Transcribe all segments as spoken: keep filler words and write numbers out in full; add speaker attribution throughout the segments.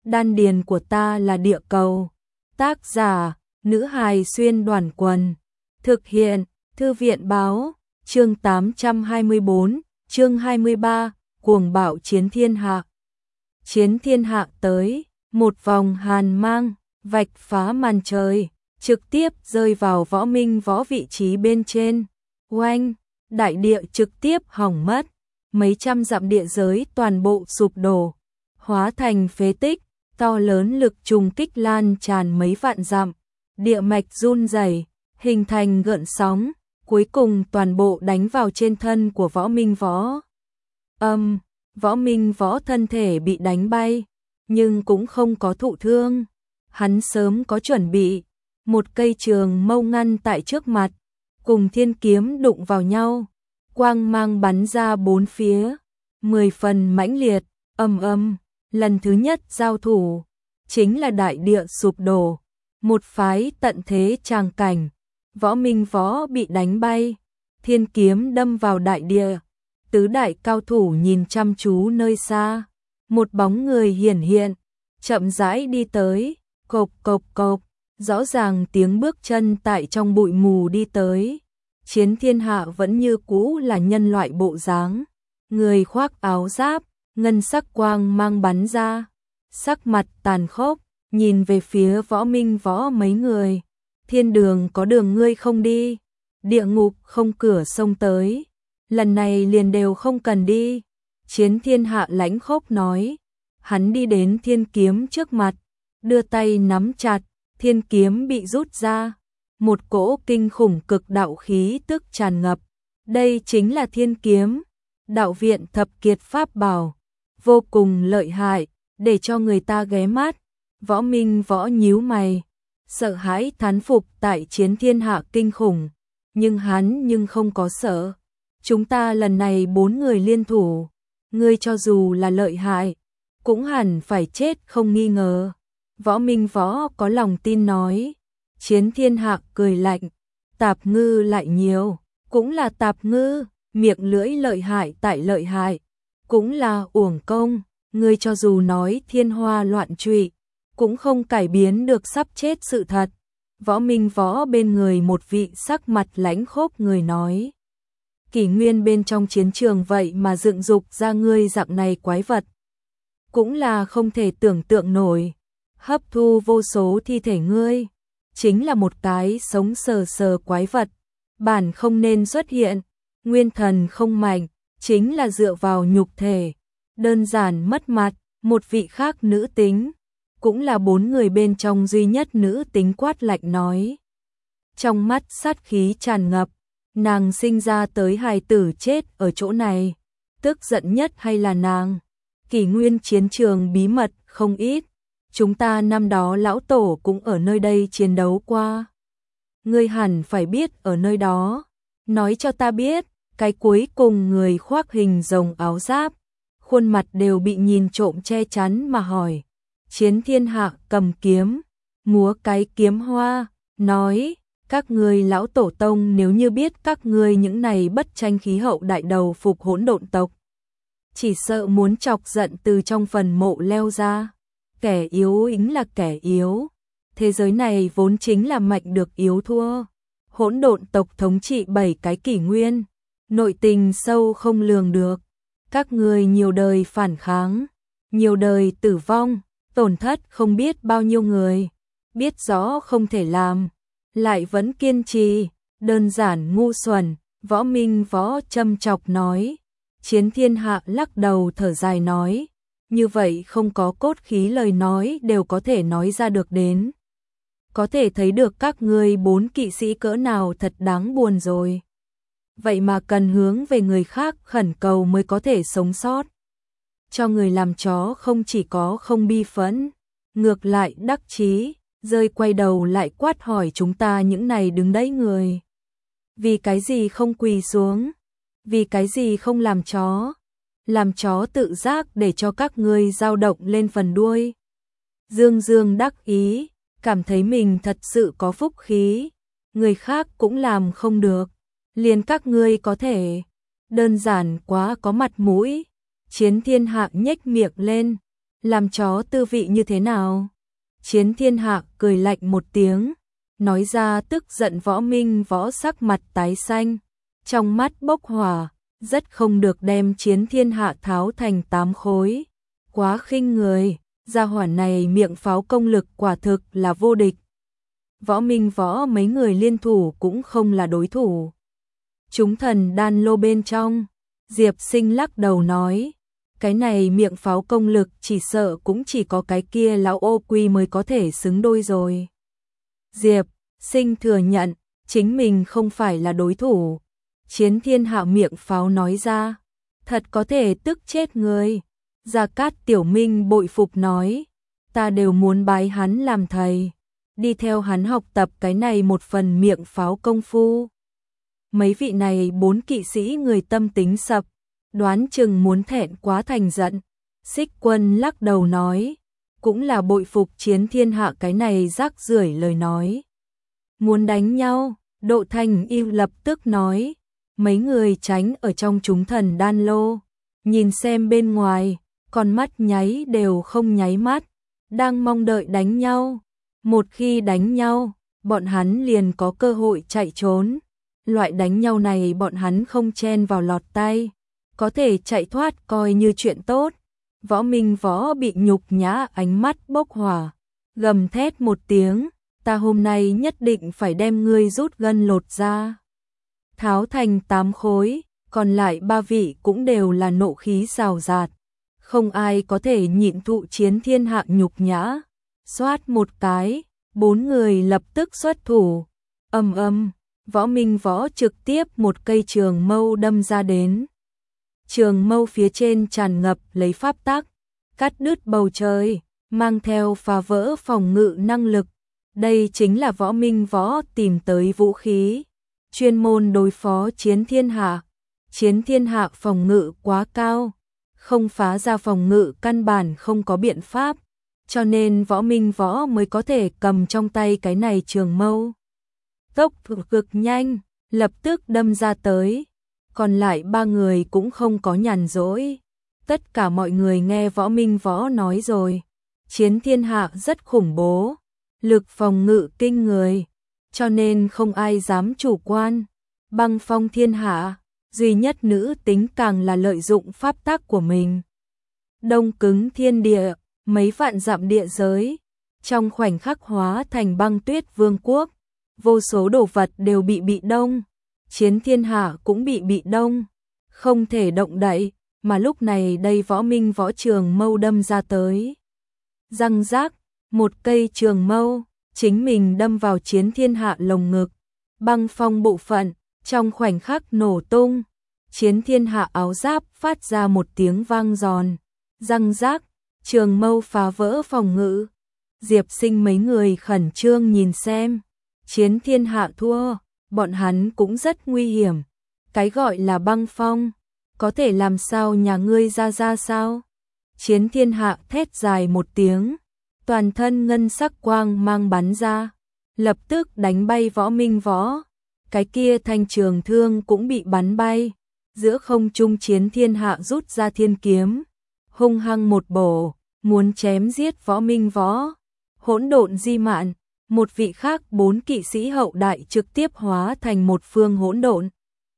Speaker 1: đan điền của ta là địa cầu. Tác giả, nữ hài xuyên đoàn quần. Thực hiện, thư viện báo, chương tám trăm hai mươi bốn, chương hai mươi ba, cuồng bạo chiến thiên hạ. Chiến thiên hạ tới, một vòng hàn mang, vạch phá màn trời, trực tiếp rơi vào Võ Minh Võ vị trí bên trên. Oanh, đại địa trực tiếp hỏng mất, mấy trăm dặm địa giới toàn bộ sụp đổ, hóa thành phế tích, to lớn lực trùng kích lan tràn mấy vạn dặm, địa mạch run rẩy, hình thành gợn sóng, cuối cùng toàn bộ đánh vào trên thân của Võ Minh Võ. Âm, Võ Minh Võ thân thể bị đánh bay, nhưng cũng không có thụ thương. Hắn sớm có chuẩn bị, một cây trường mâu ngăn tại trước mặt, cùng thiên kiếm đụng vào nhau, quang mang bắn ra bốn phía, mười phần mãnh liệt, ầm ầm, lần thứ nhất giao thủ, chính là đại địa sụp đổ, một phái tận thế tràng cảnh, Võ Minh Võ bị đánh bay, thiên kiếm đâm vào đại địa, tứ đại cao thủ nhìn chăm chú nơi xa, một bóng người hiển hiện, chậm rãi đi tới, cộp cộp cộp, rõ ràng tiếng bước chân tại trong bụi mù đi tới. Chiến thiên hạ vẫn như cũ là nhân loại bộ dáng, người khoác áo giáp, ngân sắc quang mang bắn ra, sắc mặt tàn khốc, nhìn về phía Võ Minh Võ mấy người, thiên đường có đường ngươi không đi, địa ngục không cửa sông tới, lần này liền đều không cần đi. Chiến thiên hạ lãnh khốc nói, hắn đi đến thiên kiếm trước mặt, đưa tay nắm chặt, thiên kiếm bị rút ra. Một cỗ kinh khủng cực đạo khí tức tràn ngập, đây chính là thiên kiếm, đạo viện thập kiệt pháp bảo, vô cùng lợi hại, để cho người ta ghé mắt. Võ Minh Võ nhíu mày, sợ hãi thán phục tại chiến thiên hạ kinh khủng, nhưng hắn nhưng không có sợ. Chúng ta lần này bốn người liên thủ, ngươi cho dù là lợi hại, cũng hẳn phải chết không nghi ngờ. Võ Minh Võ có lòng tin nói. Chiến thiên hạ cười lạnh, tạp ngư lại nhiều, cũng là tạp ngư, miệng lưỡi lợi hại tại lợi hại, cũng là uổng công, ngươi cho dù nói thiên hoa loạn trụy, cũng không cải biến được sắp chết sự thật. Võ Minh Võ bên người một vị sắc mặt lãnh khốc người nói, kỷ nguyên bên trong chiến trường vậy mà dựng dục ra ngươi dạng này quái vật, cũng là không thể tưởng tượng nổi, hấp thu vô số thi thể ngươi. Chính là một cái sống sờ sờ quái vật, bản không nên xuất hiện, nguyên thần không mạnh, chính là dựa vào nhục thể, đơn giản mất mặt. Một vị khác nữ tính, cũng là bốn người bên trong duy nhất nữ tính quát lạnh nói. Trong mắt sát khí tràn ngập, nàng sinh ra tới hài tử chết ở chỗ này, tức giận nhất hay là nàng. Kỷ nguyên chiến trường bí mật không ít. Chúng ta năm đó lão tổ cũng ở nơi đây chiến đấu qua. Ngươi hẳn phải biết ở nơi đó. Nói cho ta biết, cái cuối cùng người khoác hình rồng áo giáp, khuôn mặt đều bị nhìn trộm che chắn mà hỏi. Chiến thiên hạ cầm kiếm, múa cái kiếm hoa, nói, các ngươi lão tổ tông nếu như biết các ngươi những này bất tranh khí hậu đại đầu phục hỗn độn tộc, chỉ sợ muốn chọc giận từ trong phần mộ leo ra. Kẻ yếu ính là kẻ yếu, thế giới này vốn chính là mạnh được yếu thua. Hỗn độn tộc thống trị bảy cái kỷ nguyên, nội tình sâu không lường được. Các người nhiều đời phản kháng, nhiều đời tử vong, tổn thất không biết bao nhiêu người, biết rõ không thể làm, lại vẫn kiên trì, đơn giản ngu xuẩn. Võ Minh Võ châm chọc nói. Chiến thiên hạ lắc đầu thở dài nói, như vậy không có cốt khí lời nói đều có thể nói ra được đến. Có thể thấy được các ngươi bốn kỵ sĩ cỡ nào thật đáng buồn rồi. Vậy mà cần hướng về người khác khẩn cầu mới có thể sống sót. Cho người làm chó không chỉ có không bi phẫn, ngược lại đắc chí, rơi quay đầu lại quát hỏi chúng ta những này đứng đấy người. Vì cái gì không quỳ xuống? Vì cái gì không làm chó? Làm chó tự giác để cho các ngươi dao động lên phần đuôi. Dương Dương đắc ý, cảm thấy mình thật sự có phúc khí, người khác cũng làm không được, liền các ngươi có thể, đơn giản quá có mặt mũi. Chiến thiên hạ nhếch miệng lên, làm chó tư vị như thế nào? Chiến Thiên Hạ cười lạnh một tiếng, nói ra. Tức giận Võ Minh Võ sắc mặt tái xanh, trong mắt bốc hỏa, rất không được đem Chiến Thiên Hạ tháo thành tám khối. Quá khinh người, gia hỏa này miệng pháo công lực quả thực là vô địch. Võ Minh Võ mấy người liên thủ cũng không là đối thủ. Chúng thần đan lô bên trong, Diệp Sinh lắc đầu nói, cái này miệng pháo công lực chỉ sợ cũng chỉ có cái kia lão ô quy mới có thể xứng đôi rồi. Diệp Sinh thừa nhận, chính mình không phải là đối thủ. Chiến Thiên Hạ miệng pháo nói ra, thật có thể tức chết người. Gia Cát Tiểu Minh bội phục nói, ta đều muốn bái hắn làm thầy, đi theo hắn học tập cái này một phần miệng pháo công phu. Mấy vị này bốn kỵ sĩ người tâm tính sập, đoán chừng muốn thẹn quá thành giận. Xích Quân lắc đầu nói, cũng là bội phục Chiến Thiên Hạ cái này rác rưởi lời nói. Muốn đánh nhau, Độ Thành yêu lập tức nói, mấy người tránh ở trong chúng thần đan lô, nhìn xem bên ngoài, con mắt nháy đều không nháy mắt, đang mong đợi đánh nhau. Một khi đánh nhau, bọn hắn liền có cơ hội chạy trốn. Loại đánh nhau này bọn hắn không chen vào lọt tay, có thể chạy thoát coi như chuyện tốt. Võ Minh Võ bị nhục nhã, ánh mắt bốc hỏa, gầm thét một tiếng, ta hôm nay nhất định phải đem ngươi rút gân lột ra, tháo thành tám khối. Còn lại ba vị cũng đều là nộ khí rào rạt, không ai có thể nhịn thụ Chiến Thiên Hạ nhục nhã. Xoát một cái, bốn người lập tức xuất thủ. Ầm ầm, Võ Minh Võ trực tiếp một cây trường mâu đâm ra đến. Trường mâu phía trên tràn ngập lấy pháp tắc, cắt đứt bầu trời, mang theo phá vỡ phòng ngự năng lực. Đây chính là Võ Minh Võ tìm tới vũ khí, chuyên môn đối phó Chiến Thiên Hạ. Chiến Thiên Hạ phòng ngự quá cao, không phá ra phòng ngự căn bản không có biện pháp, cho nên Võ Minh Võ mới có thể cầm trong tay cái này trường mâu. Tốc độ cực nhanh, lập tức đâm ra tới. Còn lại ba người cũng không có nhàn rỗi. Tất cả mọi người nghe Võ Minh Võ nói rồi, Chiến Thiên Hạ rất khủng bố, lực phòng ngự kinh người, cho nên không ai dám chủ quan. Băng Phong Thiên Hạ, duy nhất nữ tính càng là lợi dụng pháp tắc của mình, đông cứng thiên địa, mấy vạn dặm địa giới, trong khoảnh khắc hóa thành băng tuyết vương quốc. Vô số đồ vật đều bị bị đông, Chiến Thiên Hạ cũng bị bị đông, không thể động đậy. Mà lúc này đây Võ Minh Võ trường mâu đâm ra tới, răng rác, một cây trường mâu chính mình đâm vào Chiến Thiên Hạ lồng ngực, băng phong bộ phận trong khoảnh khắc nổ tung. Chiến Thiên Hạ áo giáp phát ra một tiếng vang giòn, răng rác, trường mâu phá vỡ phòng ngự. Diệp Sinh mấy người khẩn trương nhìn xem, Chiến Thiên Hạ thua, bọn hắn cũng rất nguy hiểm. Cái gọi là băng phong, có thể làm sao nhà ngươi ra ra sao? Chiến Thiên Hạ thét dài một tiếng, toàn thân ngân sắc quang mang bắn ra, lập tức đánh bay Võ Minh Võ. Cái kia thanh trường thương cũng bị bắn bay. Giữa không trung Chiến Thiên Hạ rút ra thiên kiếm, hung hăng một bổ, muốn chém giết Võ Minh Võ. Hỗn độn di mạn, một vị khác bốn kỵ sĩ hậu đại trực tiếp hóa thành một phương hỗn độn,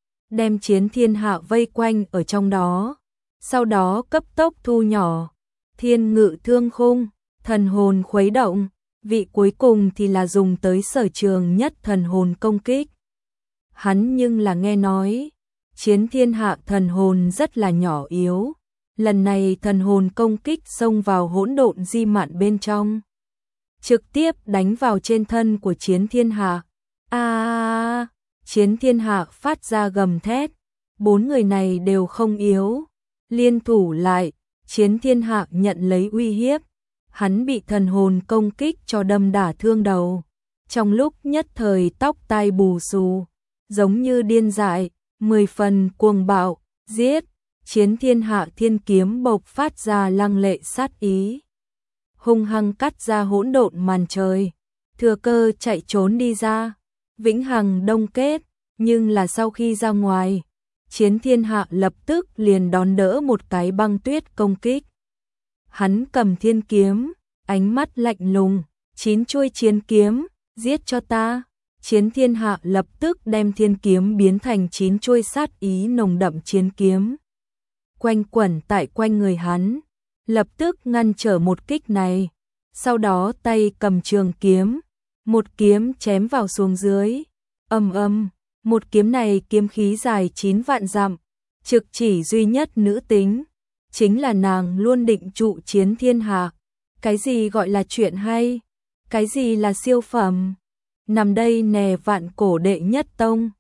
Speaker 1: đem Chiến Thiên Hạ vây quanh ở trong đó, sau đó cấp tốc thu nhỏ. Thiên ngự thương khung, thần hồn khuấy động, vị cuối cùng thì là dùng tới sở trường nhất thần hồn công kích. Hắn nhưng là nghe nói, Chiến Thiên Hạ thần hồn rất là nhỏ yếu, lần này thần hồn công kích xông vào hỗn độn di mạn bên trong, trực tiếp đánh vào trên thân của Chiến Thiên Hạ. A à, Chiến Thiên Hạ phát ra gầm thét, bốn người này đều không yếu, liên thủ lại, Chiến Thiên Hạ nhận lấy uy hiếp, hắn bị thần hồn công kích cho đâm đả thương đầu, trong lúc nhất thời tóc tai bù xù, giống như điên dại, mười phần cuồng bạo, giết. Chiến Thiên Hạ thiên kiếm bộc phát ra lăng lệ sát ý, hung hăng cắt ra hỗn độn màn trời, thừa cơ chạy trốn đi ra, vĩnh hằng đông kết. Nhưng là sau khi ra ngoài, Chiến Thiên Hạ lập tức liền đón đỡ một cái băng tuyết công kích. hắn cầm thiên kiếm, ánh mắt lạnh lùng, chín chuôi chiến kiếm, giết cho ta. Chiến thiên hạ lập tức đem thiên kiếm biến thành chín chuôi sát ý nồng đậm chiến kiếm. Quanh quẩn tại quanh người hắn, lập tức ngăn trở một kích này. Sau đó tay cầm trường kiếm, một kiếm chém vào xuống dưới. Ầm ầm, một kiếm này kiếm khí dài chín vạn dặm, trực chỉ duy nhất nữ tính, chính là nàng luôn định trụ chiến thiên hạ. Cái gì gọi là chuyện hay? Cái gì là siêu phẩm? Nằm đây nè vạn cổ đệ nhất tông,